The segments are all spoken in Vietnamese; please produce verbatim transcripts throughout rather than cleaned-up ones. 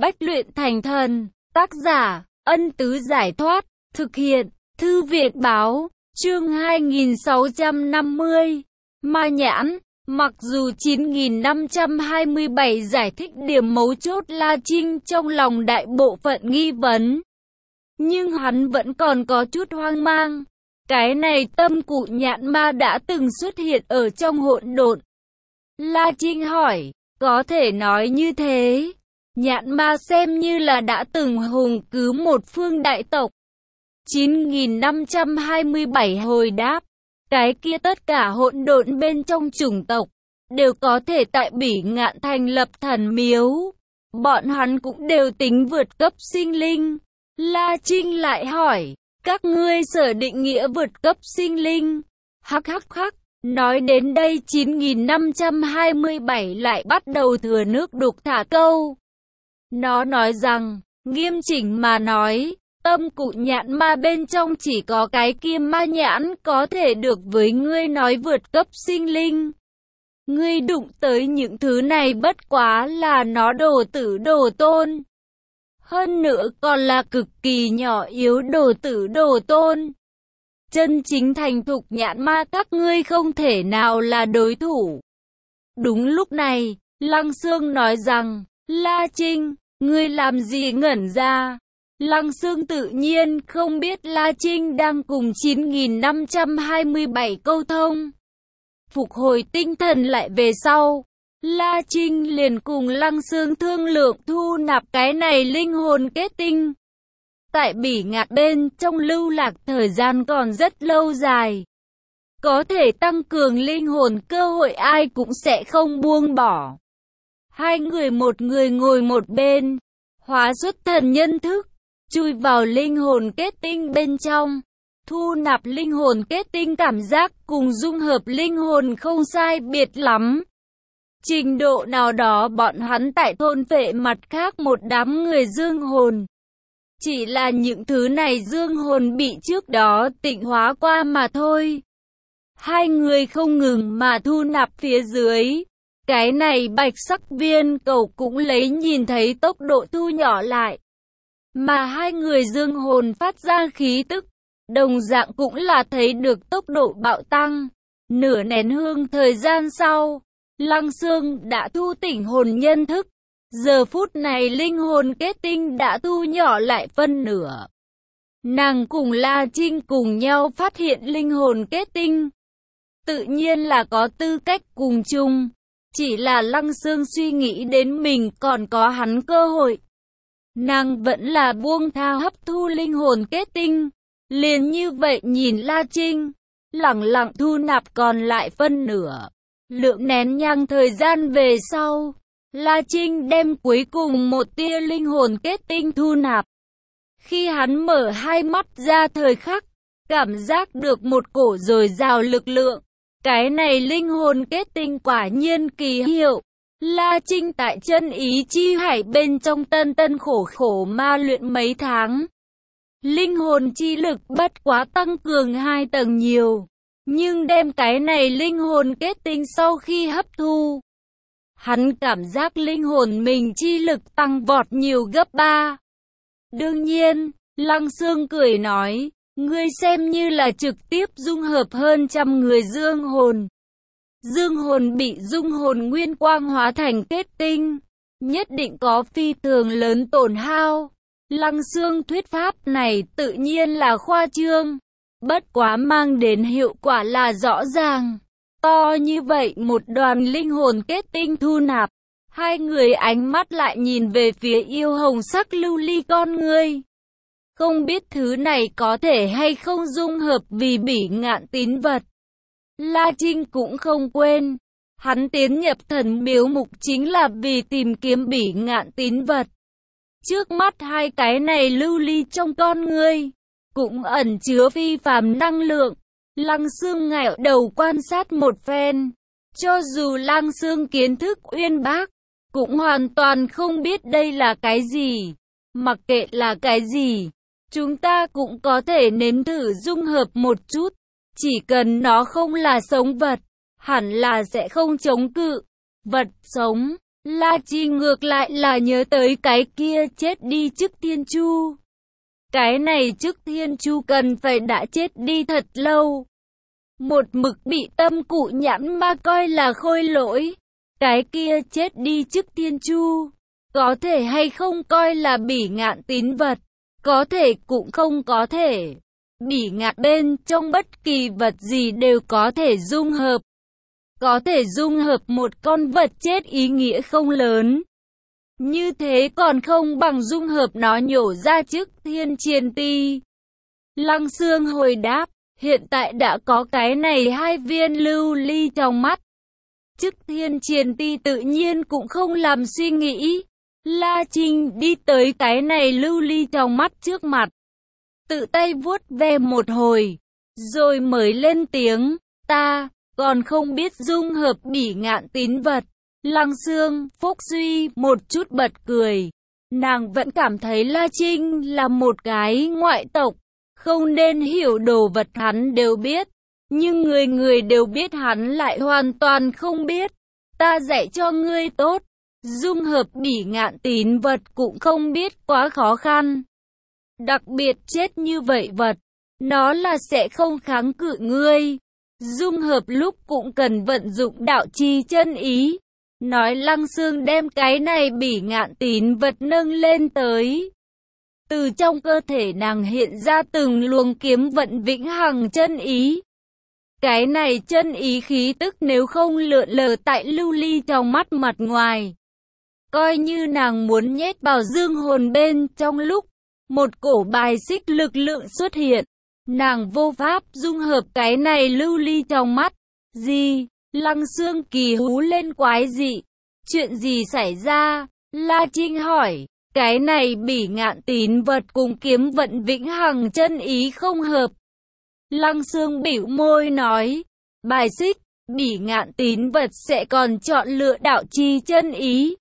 Bách luyện thành thần. Tác giả, Ân Tứ Giải Thoát. Thực hiện, Thư viện Báo. Chương hai nghìn sáu trăm năm mươi. Ma nhãn. Mặc dù chín nghìn năm trăm hai mươi bảy giải thích điểm mấu chốt La Trinh trong lòng đại bộ phận nghi vấn, nhưng hắn vẫn còn có chút hoang mang. Cái này tâm cụ nhãn ma đã từng xuất hiện ở trong hỗn độn. La Trinh hỏi, có thể nói như thế, nhãn ma xem như là đã từng hùng cứu một phương đại tộc. chín nghìn năm trăm hai mươi bảy hồi đáp, cái kia tất cả hỗn độn bên trong chủng tộc đều có thể tại Bỉ Ngạn thành lập thần miếu. Bọn hắn cũng đều tính vượt cấp sinh linh. La Trinh lại hỏi, các ngươi sở định nghĩa vượt cấp sinh linh? Hắc hắc hắc. Nói đến đây chín nghìn năm trăm hai mươi bảy lại bắt đầu thừa nước đục thả câu. Nó nói rằng, nghiêm chỉnh mà nói, tâm cụ nhãn ma bên trong chỉ có cái kia ma nhãn có thể được với ngươi nói vượt cấp sinh linh. Ngươi đụng tới những thứ này bất quá là nó đồ tử đồ tôn. Hơn nữa còn là cực kỳ nhỏ yếu đồ tử đồ tôn. Chân chính thành thục nhãn ma các ngươi không thể nào là đối thủ. Đúng lúc này, Lăng Xương nói rằng, La Trinh, ngươi làm gì ngẩn ra? Lăng Xương tự nhiên không biết La Trinh đang cùng chín nghìn năm trăm hai mươi bảy câu thông. Phục hồi tinh thần lại về sau, La Trinh liền cùng Lăng Xương thương lượng thu nạp cái này linh hồn kết tinh. Tại Bỉ Ngạn bên trong lưu lạc thời gian còn rất lâu dài. Có thể tăng cường linh hồn cơ hội ai cũng sẽ không buông bỏ. Hai người một người ngồi một bên, hóa xuất thần nhân thức, chui vào linh hồn kết tinh bên trong. Thu nạp linh hồn kết tinh cảm giác cùng dung hợp linh hồn không sai biệt lắm. Trình độ nào đó bọn hắn tại thôn phệ mặt khác một đám người dương hồn. Chỉ là những thứ này dương hồn bị trước đó tịnh hóa qua mà thôi. Hai người không ngừng mà thu nạp phía dưới. Cái này bạch sắc viên cầu cũng lấy nhìn thấy tốc độ thu nhỏ lại. Mà hai người dương hồn phát ra khí tức, đồng dạng cũng là thấy được tốc độ bạo tăng. Nửa nén hương thời gian sau, Lăng Xương đã thu tỉnh hồn nhân thức. Giờ phút này linh hồn kết tinh đã thu nhỏ lại phân nửa. Nàng cùng La Trinh cùng nhau phát hiện linh hồn kết tinh. Tự nhiên là có tư cách cùng chung. Chỉ là Lăng Xương suy nghĩ đến mình còn có hắn cơ hội. Nàng vẫn là buông tha hấp thu linh hồn kết tinh. Liền như vậy nhìn La Trinh, lẳng lặng thu nạp còn lại phân nửa. Lượng nén nhang thời gian về sau, La Trinh đem cuối cùng một tia linh hồn kết tinh thu nạp. Khi hắn mở hai mắt ra thời khắc, cảm giác được một cổ dồi dào lực lượng. Cái này linh hồn kết tinh quả nhiên kỳ hiệu. La Trinh tại chân ý chi hải bên trong tân tân khổ khổ ma luyện mấy tháng. Linh hồn chi lực bất quá tăng cường hai tầng nhiều. Nhưng đem cái này linh hồn kết tinh sau khi hấp thu, hắn cảm giác linh hồn mình chi lực tăng vọt nhiều gấp ba. Đương nhiên, Lăng Xương cười nói, ngươi xem như là trực tiếp dung hợp hơn trăm người dương hồn. Dương hồn bị dung hồn nguyên quang hóa thành kết tinh, nhất định có phi thường lớn tổn hao. Lăng Xương thuyết pháp này tự nhiên là khoa trương, bất quá mang đến hiệu quả là rõ ràng. To như vậy một đoàn linh hồn kết tinh thu nạp, hai người ánh mắt lại nhìn về phía yêu hồng sắc lưu ly con ngươi. Không biết thứ này có thể hay không dung hợp vì Bỉ Ngạn tín vật. La Trinh cũng không quên, hắn tiến nhập thần miếu mục chính là vì tìm kiếm Bỉ Ngạn tín vật. Trước mắt hai cái này lưu ly trong con ngươi, cũng ẩn chứa phi phàm năng lượng. Lăng Xương ngẩng đầu quan sát một phen. Cho dù Lăng Xương kiến thức uyên bác, cũng hoàn toàn không biết đây là cái gì. Mặc kệ là cái gì, chúng ta cũng có thể nếm thử dung hợp một chút. Chỉ cần nó không là sống vật, hẳn là sẽ không chống cự. Vật sống, La Trinh ngược lại là nhớ tới cái kia chết đi trước Thiên Chu. Cái này trước Thiên Chu cần phải đã chết đi thật lâu. Một mực bị tâm cụ nhãn ma coi là khôi lỗi. Cái kia chết đi trước Thiên Chu. Có thể hay không coi là bỉ ngạn tín vật. Có thể cũng không có thể. Bỉ ngạn bên trong bất kỳ vật gì đều có thể dung hợp. Có thể dung hợp một con vật chết ý nghĩa không lớn. Như thế còn không bằng dung hợp nó nhổ ra trước Thiên Triền Ti. Lăng Xương hồi đáp, hiện tại đã có cái này hai viên lưu ly trong mắt. Trước Thiên Triền Ti tự nhiên cũng không làm suy nghĩ. La Trinh đi tới cái này lưu ly trong mắt trước mặt. Tự tay vuốt ve một hồi. Rồi mới lên tiếng, ta còn không biết dung hợp bỉ ngạn tín vật. Lăng Xương, Phúc Duy một chút bật cười. Nàng vẫn cảm thấy La Trinh là một cái ngoại tộc. Không nên hiểu đồ vật hắn đều biết. Nhưng người người đều biết hắn lại hoàn toàn không biết. Ta dạy cho ngươi tốt. Dung hợp bỉ ngạn tín vật cũng không biết quá khó khăn. Đặc biệt chết như vậy vật. Nó là sẽ không kháng cự ngươi. Dung hợp lúc cũng cần vận dụng đạo chi chân ý. Nói Lăng Xương đem cái này bỉ ngạn tín vật nâng lên tới. Từ trong cơ thể nàng hiện ra từng luồng kiếm vận vĩnh hằng chân ý. Cái này chân ý khí tức nếu không lượn lờ tại lưu ly trong mắt mặt ngoài. Coi như nàng muốn nhét vào dương hồn bên trong lúc. Một cổ bài xích lực lượng xuất hiện. Nàng vô pháp dung hợp cái này lưu ly trong mắt. Gì? Lăng Xương kỳ hú lên quái dị. Chuyện gì xảy ra? La Trinh hỏi. Cái này bỉ ngạn tín vật cùng kiếm vận vĩnh hằng chân ý không hợp. Lăng Xương bĩu môi nói. Bài xích, bỉ ngạn tín vật sẽ còn chọn lựa đạo chi chân ý.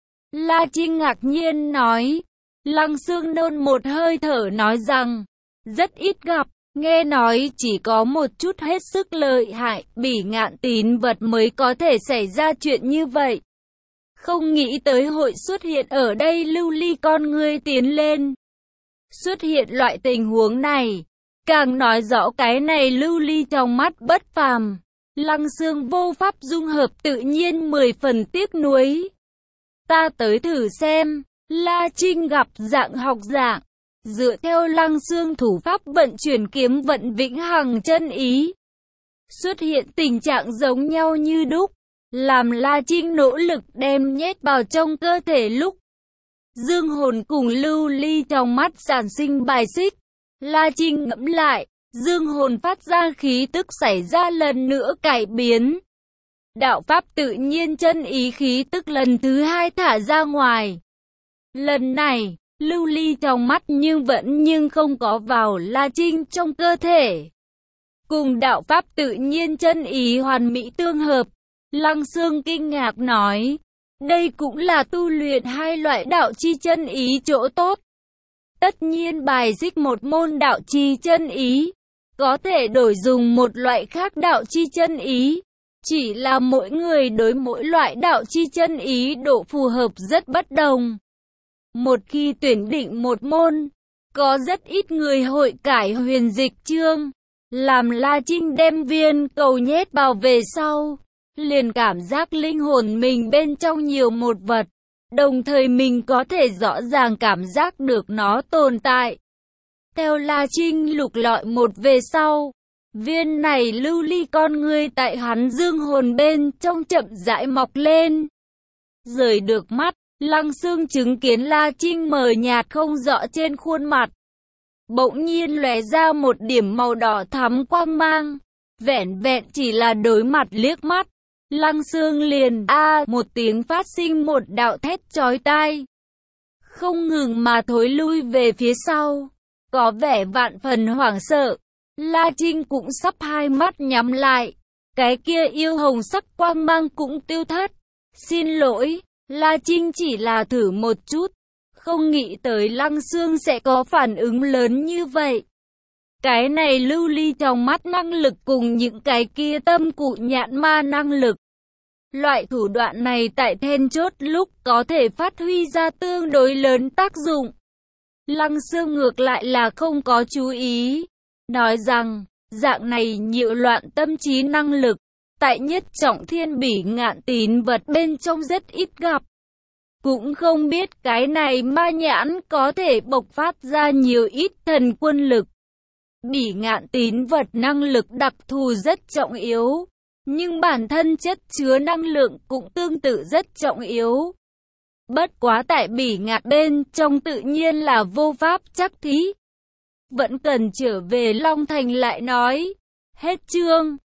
La Trinh ngạc nhiên nói. Lăng Xương nôn một hơi thở nói rằng. Rất ít gặp. Nghe nói chỉ có một chút hết sức lợi hại, bỉ ngạn tín vật mới có thể xảy ra chuyện như vậy. Không nghĩ tới hội xuất hiện ở đây lưu ly con ngươi tiến lên. Xuất hiện loại tình huống này, càng nói rõ cái này lưu ly trong mắt bất phàm. Lăng Xương vô pháp dung hợp tự nhiên mười phần tiếc nuối. Ta tới thử xem, La Trinh gặp dạng học dạng. Dựa theo Lăng Xương thủ pháp vận chuyển kiếm vận vĩnh hằng chân ý. Xuất hiện tình trạng giống nhau như đúc. Làm La Trinh nỗ lực đem nhét vào trong cơ thể lúc. Dương hồn cùng lưu ly trong mắt sản sinh bài xích. La Trinh ngẫm lại. Dương hồn phát ra khí tức xảy ra lần nữa cải biến. Đạo pháp tự nhiên chân ý khí tức lần thứ hai thả ra ngoài. Lần này. Lưu ly trong mắt nhưng vẫn nhưng không có vào La Trinh trong cơ thể. Cùng đạo pháp tự nhiên chân ý hoàn mỹ tương hợp. Lăng Xương kinh ngạc nói. Đây cũng là tu luyện hai loại đạo chi chân ý chỗ tốt. Tất nhiên bài xích một môn đạo chi chân ý. Có thể đổi dùng một loại khác đạo chi chân ý. Chỉ là mỗi người đối mỗi loại đạo chi chân ý độ phù hợp rất bất đồng. Một khi tuyển định một môn, có rất ít người hội cải huyền dịch chương. Làm La Trinh đem viên cầu nhét vào về sau, liền cảm giác linh hồn mình bên trong nhiều một vật. Đồng thời mình có thể rõ ràng cảm giác được nó tồn tại. Theo La Trinh lục lọi một về sau, viên này lưu ly con ngươi tại hắn dương hồn bên trong chậm rãi mọc lên. Rời được mắt. Lăng Xương chứng kiến La Trinh mờ nhạt không rõ trên khuôn mặt. Bỗng nhiên lóe ra một điểm màu đỏ thắm quang mang. Vẻn vẹn chỉ là đối mặt liếc mắt. Lăng Xương liền a một tiếng phát sinh một đạo thét chói tai. Không ngừng mà thối lui về phía sau. Có vẻ vạn phần hoảng sợ. La Trinh cũng sắp hai mắt nhắm lại. Cái kia yêu hồng sắc quang mang cũng tiêu thất. Xin lỗi. La Trinh chỉ là thử một chút, không nghĩ tới Lăng Xương sẽ có phản ứng lớn như vậy. Cái này lưu ly trong mắt năng lực cùng những cái kia tâm cụ nhãn ma năng lực. Loại thủ đoạn này tại then chốt lúc có thể phát huy ra tương đối lớn tác dụng. Lăng Xương ngược lại là không có chú ý, nói rằng, dạng này nhiễu loạn tâm trí năng lực, tại nhất trọng thiên bỉ ngạn tín vật bên trong rất ít gặp. Cũng không biết cái này ma nhãn có thể bộc phát ra nhiều ít thần quân lực. Bỉ ngạn tín vật năng lực đặc thù rất trọng yếu, nhưng bản thân chất chứa năng lượng cũng tương tự rất trọng yếu. Bất quá tại bỉ ngạn bên trong tự nhiên là vô pháp chắc thí. Vẫn cần trở về Long Thành lại nói. Hết chương.